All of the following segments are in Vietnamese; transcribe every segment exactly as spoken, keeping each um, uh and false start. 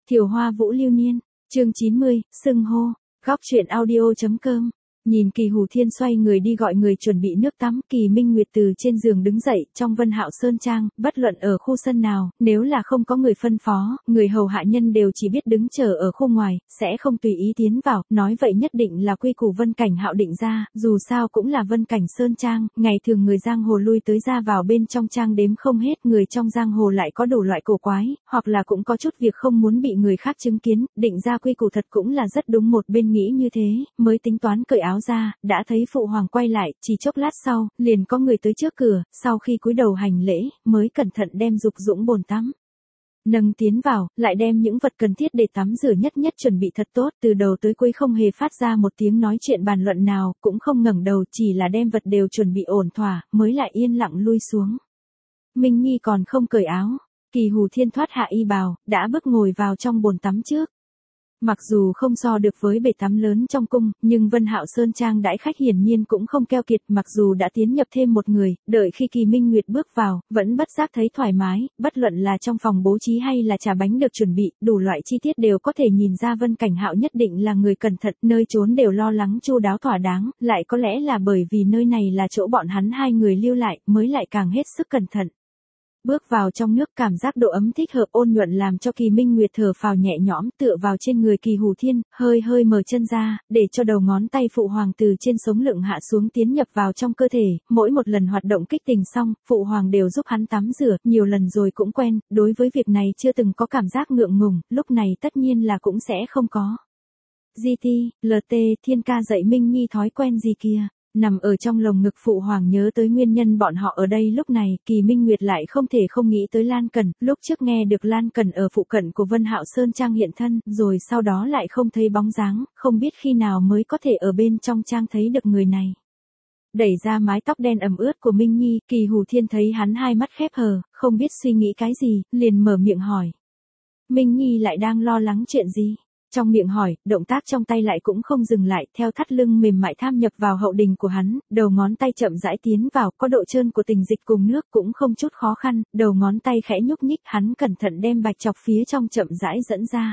Thiều Hoa Vũ Lưu Niên, chương chín mươi, xưng hô, góc truyện audio.com. Nhìn Kỳ Hủ Thiên xoay người đi gọi người chuẩn bị nước tắm, Kỳ Minh Nguyệt từ trên giường đứng dậy, trong Vân Hạo Sơn Trang, bất luận ở khu sân nào, nếu là không có người phân phó, người hầu hạ nhân đều chỉ biết đứng chờ ở khu ngoài, sẽ không tùy ý tiến vào, nói vậy nhất định là quy củ Vân Cảnh Hạo định ra, dù sao cũng là Vân Cảnh Sơn Trang, ngày thường người giang hồ lui tới ra vào bên trong trang đếm không hết, người trong giang hồ lại có đủ loại cổ quái, hoặc là cũng có chút việc không muốn bị người khác chứng kiến, định ra quy củ thật cũng là rất đúng, một bên nghĩ như thế, mới tính toán cởi áo ra, đã thấy phụ hoàng quay lại, chỉ chốc lát sau, liền có người tới trước cửa, sau khi cúi đầu hành lễ, mới cẩn thận đem dục dũng bồn tắm nâng tiến vào, lại đem những vật cần thiết để tắm rửa nhất nhất chuẩn bị thật tốt, từ đầu tới cuối không hề phát ra một tiếng nói chuyện bàn luận nào, cũng không ngẩng đầu, chỉ là đem vật đều chuẩn bị ổn thỏa, mới lại yên lặng lui xuống. Minh Nhi còn không cởi áo, Kỳ Hủ Thiên thoát hạ y bào, đã bước ngồi vào trong bồn tắm trước. Mặc dù không so được với bể tắm lớn trong cung, nhưng Vân Hạo Sơn Trang đãi khách hiển nhiên cũng không keo kiệt, mặc dù đã tiến nhập thêm một người, đợi khi Kỳ Minh Nguyệt bước vào, vẫn bất giác thấy thoải mái, bất luận là trong phòng bố trí hay là trà bánh được chuẩn bị, đủ loại chi tiết đều có thể nhìn ra Vân Cảnh Hạo nhất định là người cẩn thận, nơi trốn đều lo lắng chu đáo thỏa đáng, lại có lẽ là bởi vì nơi này là chỗ bọn hắn hai người lưu lại, mới lại càng hết sức cẩn thận. Bước vào trong nước, cảm giác độ ấm thích hợp ôn nhuận làm cho Kỳ Minh Nguyệt thở phào nhẹ nhõm, tựa vào trên người Kỳ Hủ Thiên, hơi hơi mở chân ra, để cho đầu ngón tay phụ hoàng từ trên sống lưng hạ xuống tiến nhập vào trong cơ thể, mỗi một lần hoạt động kích tình xong, phụ hoàng đều giúp hắn tắm rửa, nhiều lần rồi cũng quen, đối với việc này chưa từng có cảm giác ngượng ngùng, lúc này tất nhiên là cũng sẽ không có. giê tê, lờ tê, Thiên ca dạy Minh Nhi thói quen gì kia. Nằm ở trong lồng ngực phụ hoàng nhớ tới nguyên nhân bọn họ ở đây lúc này, Kỳ Minh Nguyệt lại không thể không nghĩ tới Lan Cần, lúc trước nghe được Lan Cần ở phụ cận của Vân Hạo Sơn Trang hiện thân, rồi sau đó lại không thấy bóng dáng, không biết khi nào mới có thể ở bên trong trang thấy được người này. Đẩy ra mái tóc đen ẩm ướt của Minh Nhi, Kỳ Hủ Thiên thấy hắn hai mắt khép hờ, không biết suy nghĩ cái gì, liền mở miệng hỏi. Minh Nhi lại đang lo lắng chuyện gì? Trong miệng hỏi, động tác trong tay lại cũng không dừng lại, theo thắt lưng mềm mại tham nhập vào hậu đình của hắn, đầu ngón tay chậm rãi tiến vào, có độ trơn của tình dịch cùng nước cũng không chút khó khăn, đầu ngón tay khẽ nhúc nhích, hắn cẩn thận đem bạch chọc phía trong chậm rãi dẫn ra.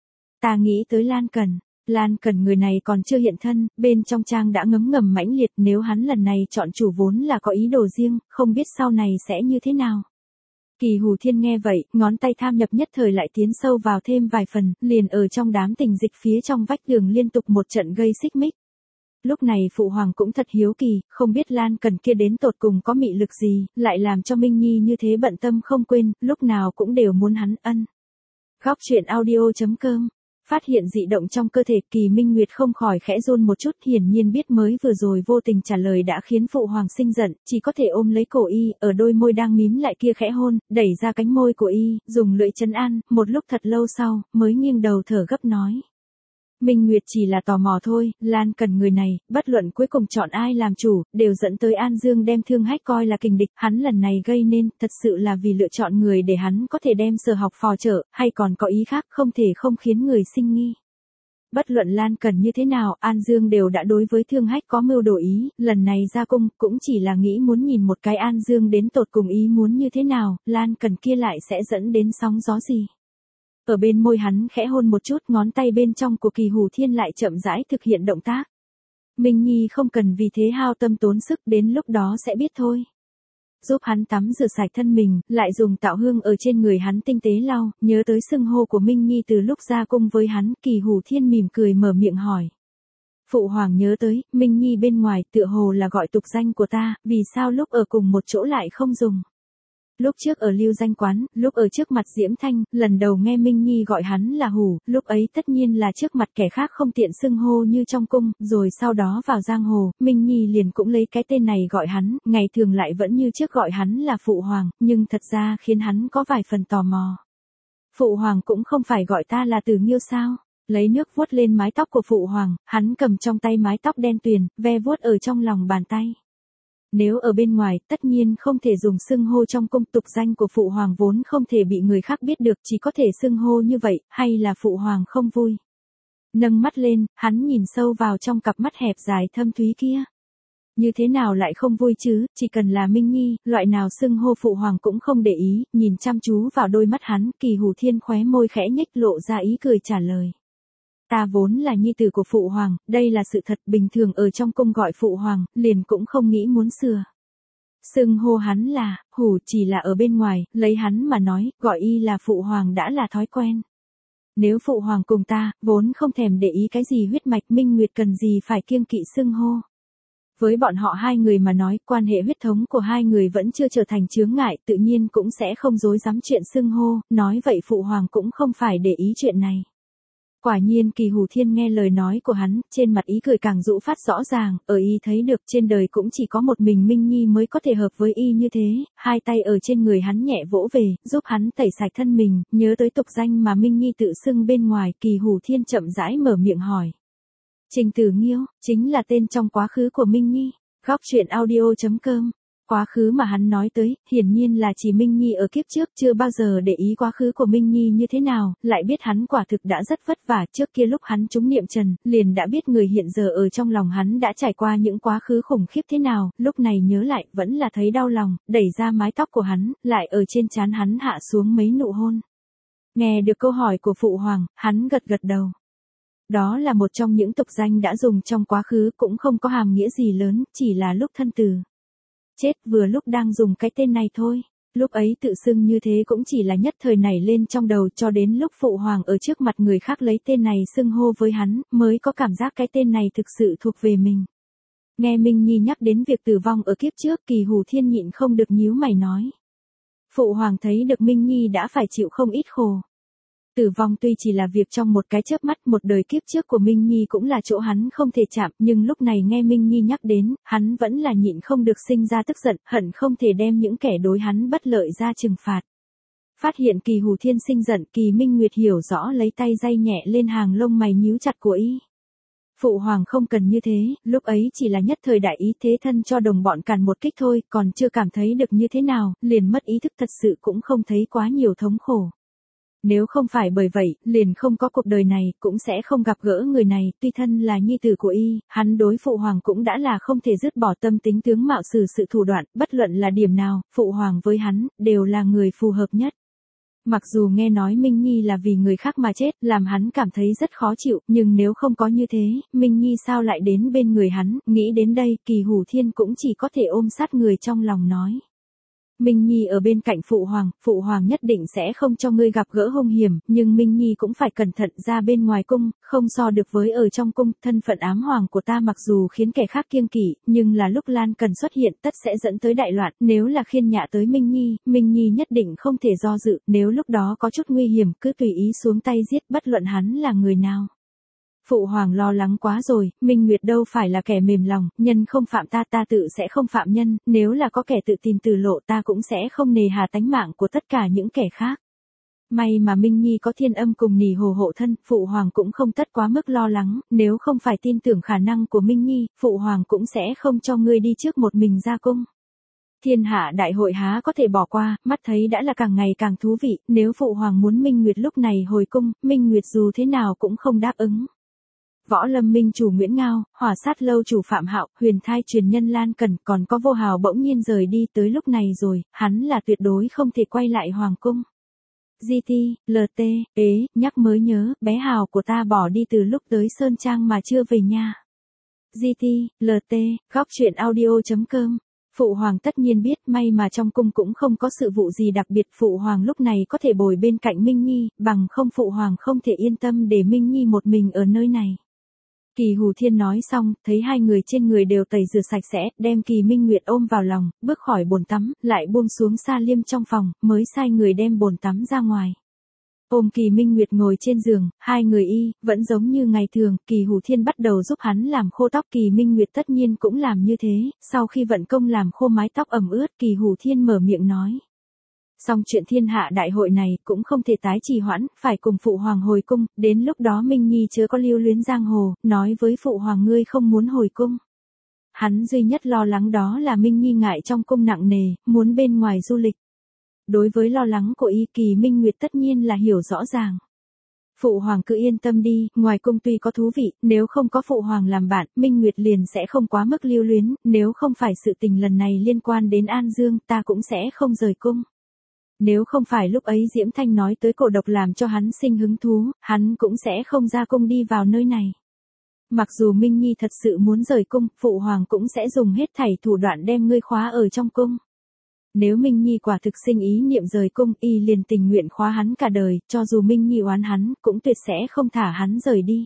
Ta nghĩ tới Lan Cần, Lan Cần người này còn chưa hiện thân, bên trong trang đã ngấm ngầm mãnh liệt, nếu hắn lần này chọn chủ vốn là có ý đồ riêng, không biết sau này sẽ như thế nào. Kỳ Hủ Thiên nghe vậy, ngón tay tham nhập nhất thời lại tiến sâu vào thêm vài phần, liền ở trong đám tình dịch phía trong vách tường liên tục một trận gây xích mích. Lúc này phụ hoàng cũng thật hiếu kỳ, không biết Lan Cần kia đến tột cùng có mị lực gì, lại làm cho Minh Nhi như thế bận tâm không quên, lúc nào cũng đều muốn hắn ân. Góc truyện audio.com. Phát hiện dị động trong cơ thể, Kỳ Minh Nguyệt không khỏi khẽ run một chút, hiển nhiên biết mới vừa rồi vô tình trả lời đã khiến phụ hoàng sinh giận, chỉ có thể ôm lấy cổ y, ở đôi môi đang mím lại kia khẽ hôn, đẩy ra cánh môi của y, dùng lưỡi trấn an, một lúc thật lâu sau, mới nghiêng đầu thở gấp nói. Minh Nguyệt chỉ là tò mò thôi, Lan Cần người này, bất luận cuối cùng chọn ai làm chủ, đều dẫn tới An Dương đem Thương Hách coi là kình địch, hắn lần này gây nên, thật sự là vì lựa chọn người để hắn có thể đem Sở Học phò trợ, hay còn có ý khác, không thể không khiến người sinh nghi. Bất luận Lan Cần như thế nào, An Dương đều đã đối với Thương Hách có mưu đồ ý, lần này ra cung, cũng chỉ là nghĩ muốn nhìn một cái An Dương đến tột cùng ý muốn như thế nào, Lan Cần kia lại sẽ dẫn đến sóng gió gì. Ở bên môi hắn khẽ hôn một chút, ngón tay bên trong của Kỳ Hủ Thiên lại chậm rãi thực hiện động tác. Minh Nhi không cần vì thế hao tâm tốn sức, đến lúc đó sẽ biết thôi. Giúp hắn tắm rửa sạch thân mình, lại dùng tạo hương ở trên người hắn tinh tế lau, nhớ tới xưng hô của Minh Nhi từ lúc ra cung với hắn, Kỳ Hủ Thiên mỉm cười mở miệng hỏi. Phụ hoàng nhớ tới, Minh Nhi bên ngoài tựa hồ là gọi tục danh của ta, vì sao lúc ở cùng một chỗ lại không dùng. Lúc trước ở Lưu Danh Quán, lúc ở trước mặt Diễm Thanh, lần đầu nghe Minh Nhi gọi hắn là Hủ, lúc ấy tất nhiên là trước mặt kẻ khác không tiện xưng hô như trong cung, rồi sau đó vào giang hồ, Minh Nhi liền cũng lấy cái tên này gọi hắn, ngày thường lại vẫn như trước gọi hắn là Phụ Hoàng, nhưng thật ra khiến hắn có vài phần tò mò. Phụ Hoàng cũng không phải gọi ta là Từ Nghiêu sao? Lấy nước vuốt lên mái tóc của Phụ Hoàng, hắn cầm trong tay mái tóc đen tuyền, ve vuốt ở trong lòng bàn tay. Nếu ở bên ngoài, tất nhiên không thể dùng xưng hô trong cung, tục danh của Phụ Hoàng vốn không thể bị người khác biết được, chỉ có thể xưng hô như vậy, hay là Phụ Hoàng không vui. Nâng mắt lên, hắn nhìn sâu vào trong cặp mắt hẹp dài thâm thúy kia. Như thế nào lại không vui chứ, chỉ cần là Minh Nhi, loại nào xưng hô phụ hoàng cũng không để ý, nhìn chăm chú vào đôi mắt hắn, Kỳ Hủ Thiên khóe môi khẽ nhếch lộ ra ý cười trả lời. Ta vốn là nhi tử của phụ hoàng, đây là sự thật, bình thường ở trong cung gọi phụ hoàng, liền cũng không nghĩ muốn sửa. Xưng hô hắn là, Hủ chỉ là ở bên ngoài, lấy hắn mà nói, gọi y là phụ hoàng đã là thói quen. Nếu phụ hoàng cùng ta, vốn không thèm để ý cái gì huyết mạch Minh Nguyệt cần gì phải kiêng kỵ xưng hô. Với bọn họ hai người mà nói, quan hệ huyết thống của hai người vẫn chưa trở thành chướng ngại, tự nhiên cũng sẽ không dối dám chuyện xưng hô, nói vậy phụ hoàng cũng không phải để ý chuyện này. Quả nhiên Kỳ Hủ Thiên nghe lời nói của hắn, trên mặt ý cười càng dụ phát rõ ràng, ở y thấy được trên đời cũng chỉ có một mình Minh Nhi mới có thể hợp với y như thế, hai tay ở trên người hắn nhẹ vỗ về, giúp hắn tẩy sạch thân mình, nhớ tới tục danh mà Minh Nhi tự xưng bên ngoài, Kỳ Hủ Thiên chậm rãi mở miệng hỏi. Trình Tử Nghiêu, chính là tên trong quá khứ của Minh Nhi, góc truyện audio chấm com. Quá khứ mà hắn nói tới, hiển nhiên là chỉ Minh Nhi ở kiếp trước chưa bao giờ để ý quá khứ của Minh Nhi như thế nào, lại biết hắn quả thực đã rất vất vả trước kia lúc hắn trúng niệm trần, liền đã biết người hiện giờ ở trong lòng hắn đã trải qua những quá khứ khủng khiếp thế nào, lúc này nhớ lại vẫn là thấy đau lòng, đẩy ra mái tóc của hắn, lại ở trên trán hắn hạ xuống mấy nụ hôn. Nghe được câu hỏi của phụ hoàng, hắn gật gật đầu. Đó là một trong những tục danh đã dùng trong quá khứ cũng không có hàm nghĩa gì lớn, chỉ là lúc thân tử chết vừa lúc đang dùng cái tên này thôi. Lúc ấy tự xưng như thế cũng chỉ là nhất thời nảy lên trong đầu cho đến lúc phụ hoàng ở trước mặt người khác lấy tên này xưng hô với hắn, mới có cảm giác cái tên này thực sự thuộc về mình. Nghe Minh Nhi nhắc đến việc tử vong ở kiếp trước, Kỳ Hủ Thiên nhịn không được nhíu mày nói. Phụ hoàng thấy được Minh Nhi đã phải chịu không ít khổ. Tử vong tuy chỉ là việc trong một cái chớp mắt, một đời kiếp trước của Minh Nhi cũng là chỗ hắn không thể chạm, nhưng lúc này nghe Minh Nhi nhắc đến, hắn vẫn là nhịn không được sinh ra tức giận, hận không thể đem những kẻ đối hắn bất lợi ra trừng phạt. Phát hiện Kỳ Hủ Thiên sinh giận, Kỳ Minh Nguyệt hiểu rõ lấy tay day nhẹ lên hàng lông mày nhíu chặt của y. Phụ hoàng không cần như thế, lúc ấy chỉ là nhất thời đại ý thế thân cho đồng bọn càn một kích thôi, còn chưa cảm thấy được như thế nào, liền mất ý thức thật sự cũng không thấy quá nhiều thống khổ. Nếu không phải bởi vậy, liền không có cuộc đời này, cũng sẽ không gặp gỡ người này, tuy thân là nhi tử của y, hắn đối phụ hoàng cũng đã là không thể dứt bỏ tâm tính tướng mạo xử sự thủ đoạn, bất luận là điểm nào, phụ hoàng với hắn, đều là người phù hợp nhất. Mặc dù nghe nói Minh Nhi là vì người khác mà chết, làm hắn cảm thấy rất khó chịu, nhưng nếu không có như thế, Minh Nhi sao lại đến bên người hắn, nghĩ đến đây, Kỳ Hủ Thiên cũng chỉ có thể ôm sát người trong lòng nói. Minh Nhi ở bên cạnh phụ hoàng, phụ hoàng nhất định sẽ không cho ngươi gặp gỡ hung hiểm, nhưng Minh Nhi cũng phải cẩn thận ra bên ngoài cung, không so được với ở trong cung, thân phận ám hoàng của ta mặc dù khiến kẻ khác kiêng kỵ, nhưng là lúc Lan Cần xuất hiện tất sẽ dẫn tới đại loạn, nếu là khiên nhạ tới Minh Nhi, Minh Nhi nhất định không thể do dự, nếu lúc đó có chút nguy hiểm cứ tùy ý xuống tay giết bất luận hắn là người nào. Phụ hoàng lo lắng quá rồi, Minh Nguyệt đâu phải là kẻ mềm lòng, nhân không phạm ta ta tự sẽ không phạm nhân, nếu là có kẻ tự tìm từ lộ ta cũng sẽ không nề hà tánh mạng của tất cả những kẻ khác. May mà Minh Nhi có Thiên Âm cùng Nỉ Hồ hộ thân, phụ hoàng cũng không tất quá mức lo lắng, nếu không phải tin tưởng khả năng của Minh Nhi, phụ hoàng cũng sẽ không cho ngươi đi trước một mình ra cung. Thiên hạ đại hội há có thể bỏ qua, mắt thấy đã là càng ngày càng thú vị, nếu phụ hoàng muốn Minh Nguyệt lúc này hồi cung, Minh Nguyệt dù thế nào cũng không đáp ứng. Võ Lâm Minh chủ Nguyễn Ngao, Hỏa Sát Lâu chủ Phạm Hạo, Huyền Thai truyền nhân Lan Cần, còn có Vô Hào bỗng nhiên rời đi tới lúc này rồi, hắn là tuyệt đối không thể quay lại hoàng cung. giê tê, lờ tê, ế, nhắc mới nhớ, bé Hào của ta bỏ đi từ lúc tới Sơn Trang mà chưa về nha. giê tê, lờ tê, góc truyện audio chấm com. Phụ hoàng tất nhiên biết, may mà trong cung cũng không có sự vụ gì đặc biệt, phụ hoàng lúc này có thể bồi bên cạnh Minh Nhi, bằng không phụ hoàng không thể yên tâm để Minh Nhi một mình ở nơi này. Kỳ Hủ Thiên nói xong, thấy hai người trên người đều tẩy rửa sạch sẽ, đem Kỳ Minh Nguyệt ôm vào lòng, bước khỏi bồn tắm, lại buông xuống sa liêm trong phòng, mới sai người đem bồn tắm ra ngoài. Ôm Kỳ Minh Nguyệt ngồi trên giường, hai người y, vẫn giống như ngày thường, Kỳ Hủ Thiên bắt đầu giúp hắn làm khô tóc, Kỳ Minh Nguyệt tất nhiên cũng làm như thế, sau khi vận công làm khô mái tóc ẩm ướt, Kỳ Hủ Thiên mở miệng nói. Xong chuyện thiên hạ đại hội này, cũng không thể tái trì hoãn, phải cùng phụ hoàng hồi cung, đến lúc đó Minh Nhi chớ có lưu luyến giang hồ, nói với phụ hoàng ngươi không muốn hồi cung. Hắn duy nhất lo lắng đó là Minh Nhi ngại trong cung nặng nề, muốn bên ngoài du lịch. Đối với lo lắng của y, Kỳ Minh Nguyệt tất nhiên là hiểu rõ ràng. Phụ hoàng cứ yên tâm đi, ngoài cung tuy có thú vị, nếu không có phụ hoàng làm bạn, Minh Nguyệt liền sẽ không quá mức lưu luyến, nếu không phải sự tình lần này liên quan đến An Dương, ta cũng sẽ không rời cung. Nếu không phải lúc ấy Diễm Thanh nói tới cổ độc làm cho hắn sinh hứng thú, hắn cũng sẽ không ra cung đi vào nơi này. Mặc dù Minh Nhi thật sự muốn rời cung, phụ hoàng cũng sẽ dùng hết thảy thủ đoạn đem ngươi khóa ở trong cung. Nếu Minh Nhi quả thực sinh ý niệm rời cung, y liền tình nguyện khóa hắn cả đời, cho dù Minh Nhi oán hắn, cũng tuyệt sẽ không thả hắn rời đi.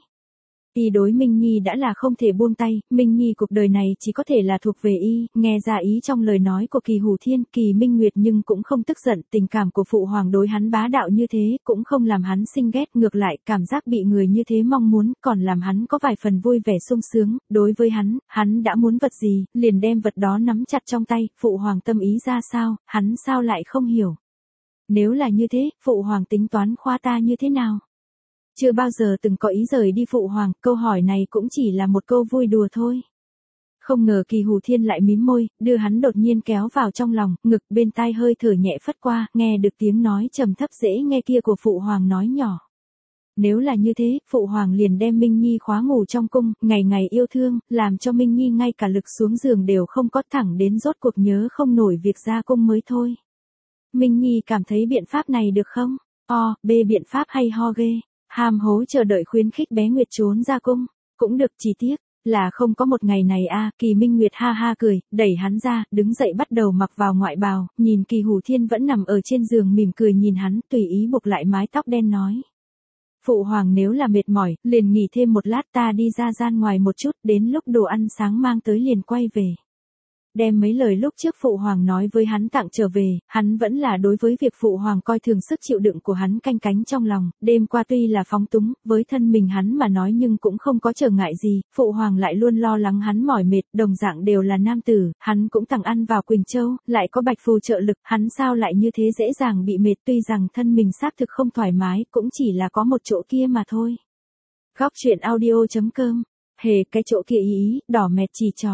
Y đối Minh Nhi đã là không thể buông tay, Minh Nhi cuộc đời này chỉ có thể là thuộc về y, nghe ra ý trong lời nói của Kỳ Hủ Thiên, Kỳ Minh Nguyệt nhưng cũng không tức giận, tình cảm của phụ hoàng đối hắn bá đạo như thế, cũng không làm hắn sinh ghét, ngược lại, cảm giác bị người như thế mong muốn, còn làm hắn có vài phần vui vẻ sung sướng, đối với hắn, hắn đã muốn vật gì, liền đem vật đó nắm chặt trong tay, phụ hoàng tâm ý ra sao, hắn sao lại không hiểu. Nếu là như thế, phụ hoàng tính toán khóa ta như thế nào? Chưa bao giờ từng có ý rời đi phụ hoàng, câu hỏi này cũng chỉ là một câu vui đùa thôi. Không ngờ Kỳ Hủ Thiên lại mím môi, đưa hắn đột nhiên kéo vào trong lòng, ngực bên tai hơi thở nhẹ phất qua, nghe được tiếng nói trầm thấp dễ nghe kia của phụ hoàng nói nhỏ. Nếu là như thế, phụ hoàng liền đem Minh Nhi khóa ngủ trong cung, ngày ngày yêu thương, làm cho Minh Nhi ngay cả lực xuống giường đều không có, thẳng đến rốt cuộc nhớ không nổi việc ra cung mới thôi. Minh Nhi cảm thấy biện pháp này được không? O, B biện pháp hay ho ghê. Hàm hố chờ đợi khuyến khích bé Nguyệt trốn ra cung, cũng được, chỉ tiếc là không có một ngày này a. À, Kỳ Minh Nguyệt ha ha cười, đẩy hắn ra, đứng dậy bắt đầu mặc vào ngoại bào, nhìn Kỳ Hủ Thiên vẫn nằm ở trên giường mỉm cười nhìn hắn, tùy ý buộc lại mái tóc đen nói. Phụ hoàng nếu là mệt mỏi, liền nghỉ thêm một lát, ta đi ra gian ngoài một chút, đến lúc đồ ăn sáng mang tới liền quay về. Đem mấy lời lúc trước phụ hoàng nói với hắn tặng trở về, hắn vẫn là đối với việc phụ hoàng coi thường sức chịu đựng của hắn canh cánh trong lòng, đêm qua tuy là phóng túng, với thân mình hắn mà nói nhưng cũng không có trở ngại gì, phụ hoàng lại luôn lo lắng hắn mỏi mệt, đồng dạng đều là nam tử, hắn cũng tặng ăn vào Quỳnh Châu, lại có Bạch Phù trợ lực, hắn sao lại như thế dễ dàng bị mệt, tuy rằng thân mình xác thực không thoải mái, cũng chỉ là có một chỗ kia mà thôi. Góc truyện audio chấm com, hề cái chỗ kia ý ý, đỏ mẹt chỉ trỏ.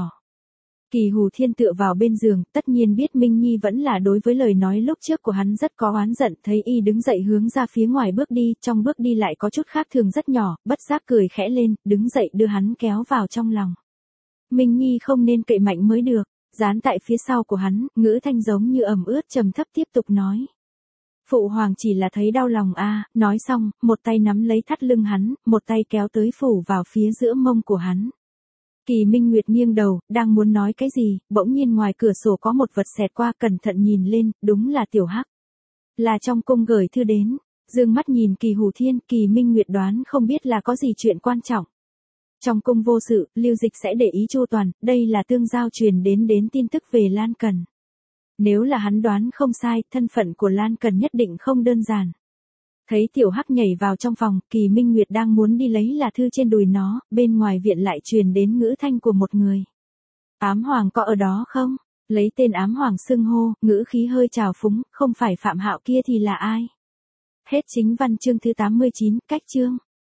Kỳ Hủ Thiên tựa vào bên giường, tất nhiên biết Minh Nhi vẫn là đối với lời nói lúc trước của hắn rất có oán giận, thấy y đứng dậy hướng ra phía ngoài bước đi, trong bước đi lại có chút khác thường rất nhỏ, bất giác cười khẽ lên, đứng dậy đưa hắn kéo vào trong lòng. Minh Nhi không nên cậy mạnh mới được, dán tại phía sau của hắn, ngữ thanh giống như ẩm ướt trầm thấp tiếp tục nói. Phụ hoàng chỉ là thấy đau lòng a. À, nói xong, một tay nắm lấy thắt lưng hắn, một tay kéo tới phủ vào phía giữa mông của hắn. Kỳ Minh Nguyệt nghiêng đầu, đang muốn nói cái gì, bỗng nhiên ngoài cửa sổ có một vật xẹt qua, cẩn thận nhìn lên, đúng là Tiểu Hắc. Là trong cung gửi thư đến, dương mắt nhìn Kỳ Hủ Thiên, Kỳ Minh Nguyệt đoán không biết là có gì chuyện quan trọng. Trong cung vô sự, Lưu Dịch sẽ để ý chu toàn, đây là tương giao truyền đến đến tin tức về Lan Cần. Nếu là hắn đoán không sai, thân phận của Lan Cần nhất định không đơn giản. Thấy Tiểu Hắc nhảy vào trong phòng, Kỳ Minh Nguyệt đang muốn đi lấy là thư trên đùi nó, bên ngoài viện lại truyền đến ngữ thanh của một người. Ám Hoàng có ở đó không? Lấy tên Ám Hoàng xưng hô, ngữ khí hơi trào phúng, không phải Phạm Hạo kia thì là ai? Hết chính văn chương thứ tám mươi chín, cách chương.